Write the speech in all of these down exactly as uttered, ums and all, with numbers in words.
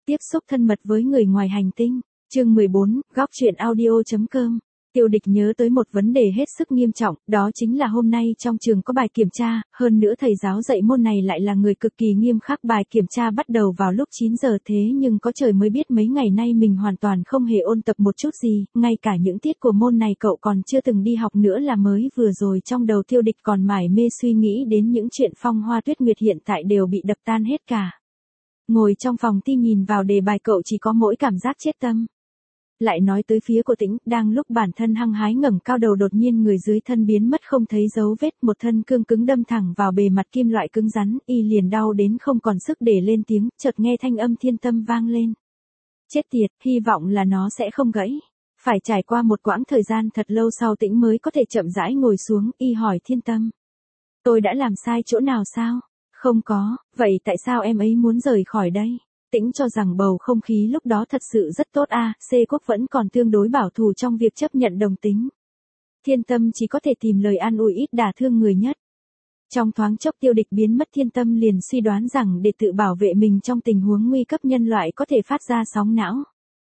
Tiếp xúc thân mật với người ngoài hành tinh. Chương mười bốn, góc truyện audio chấm com. Tiêu Địch nhớ tới một vấn đề hết sức nghiêm trọng, đó chính là hôm nay trong trường có bài kiểm tra, hơn nữa thầy giáo dạy môn này lại là người cực kỳ nghiêm khắc. Bài kiểm tra bắt đầu vào lúc chín giờ, thế nhưng có trời mới biết mấy ngày nay mình hoàn toàn không hề ôn tập một chút gì, ngay cả những tiết của môn này cậu còn chưa từng đi học nữa là mới vừa rồi trong đầu Tiêu Địch còn mải mê suy nghĩ đến những chuyện phong hoa tuyết nguyệt hiện tại đều bị đập tan hết cả. Ngồi trong phòng thi nhìn vào đề bài cậu chỉ có mỗi cảm giác chết tâm. Lại nói tới phía của Tĩnh, đang lúc bản thân hăng hái ngẩng cao đầu đột nhiên người dưới thân biến mất không thấy dấu vết, một thân cương cứng đâm thẳng vào bề mặt kim loại cứng rắn, y liền đau đến không còn sức để lên tiếng, chợt nghe thanh âm Thiên Tâm vang lên. Chết tiệt, hy vọng là nó sẽ không gãy. Phải trải qua một quãng thời gian thật lâu sau Tĩnh mới có thể chậm rãi ngồi xuống, y hỏi Thiên Tâm. Tôi đã làm sai chỗ nào sao? Không có, vậy tại sao em ấy muốn rời khỏi đây? Tĩnh cho rằng bầu không khí lúc đó thật sự rất tốt a, C Quốc vẫn còn tương đối bảo thủ trong việc chấp nhận đồng tính. Thiên Tâm chỉ có thể tìm lời an ủi ít đả thương người nhất. Trong thoáng chốc Tiêu Địch biến mất, Thiên Tâm liền suy đoán rằng để tự bảo vệ mình trong tình huống nguy cấp nhân loại có thể phát ra sóng não.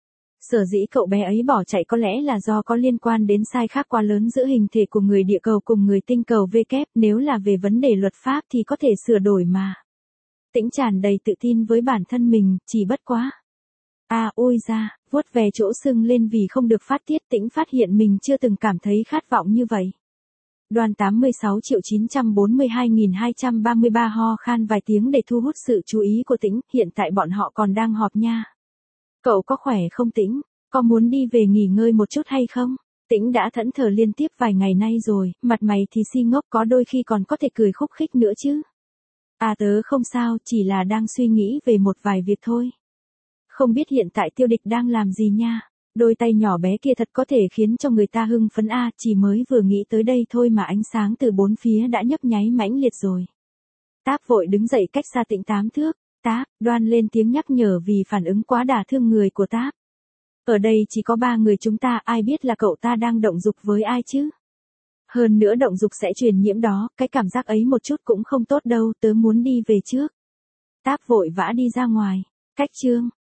Sở dĩ cậu bé ấy bỏ chạy có lẽ là do có liên quan đến sai khác quá lớn giữa hình thể của người địa cầu cùng người tinh cầu V kép, nếu là về vấn đề luật pháp thì có thể sửa đổi mà. Tĩnh tràn đầy tự tin với bản thân mình, chỉ bất quá. À ôi ra, vuốt về chỗ sưng lên vì không được phát tiết, Tĩnh phát hiện mình chưa từng cảm thấy khát vọng như vậy. Đoàn tám mươi sáu triệu chín trăm bốn mươi hai nghìn hai trăm ba mươi ba ho khan vài tiếng để thu hút sự chú ý của Tĩnh, hiện tại bọn họ còn đang họp nha. Cậu có khỏe không Tĩnh? Có muốn đi về nghỉ ngơi một chút hay không? Tĩnh đã thẫn thờ liên tiếp vài ngày nay rồi, mặt mày thì si ngốc, có đôi khi còn có thể cười khúc khích nữa chứ. À tớ không sao, chỉ là đang suy nghĩ về một vài việc thôi. Không biết hiện tại Tiêu Địch đang làm gì nha. Đôi tay nhỏ bé kia thật có thể khiến cho người ta hưng phấn a, chỉ mới vừa nghĩ tới đây thôi mà ánh sáng từ bốn phía đã nhấp nháy mãnh liệt rồi. Táp vội đứng dậy cách xa Tĩnh tám thước. Táp, Đoan lên tiếng nhắc nhở vì phản ứng quá đả thương người của Táp. Ở đây chỉ có ba người chúng ta, ai biết là cậu ta đang động dục với ai chứ? Hơn nữa động dục sẽ truyền nhiễm đó, cái cảm giác ấy một chút cũng không tốt đâu, tớ muốn đi về trước. Táp vội vã đi ra ngoài. Cách chương,